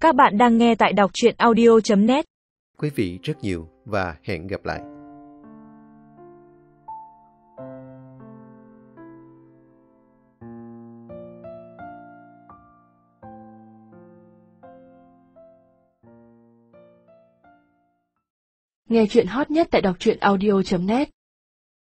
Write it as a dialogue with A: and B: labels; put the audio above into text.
A: Các bạn đang nghe tại đọc truyện audio.net.
B: Quý vị rất nhiều và hẹn gặp lại.
C: Nghe truyện hot nhất tại đọc truyện audio.net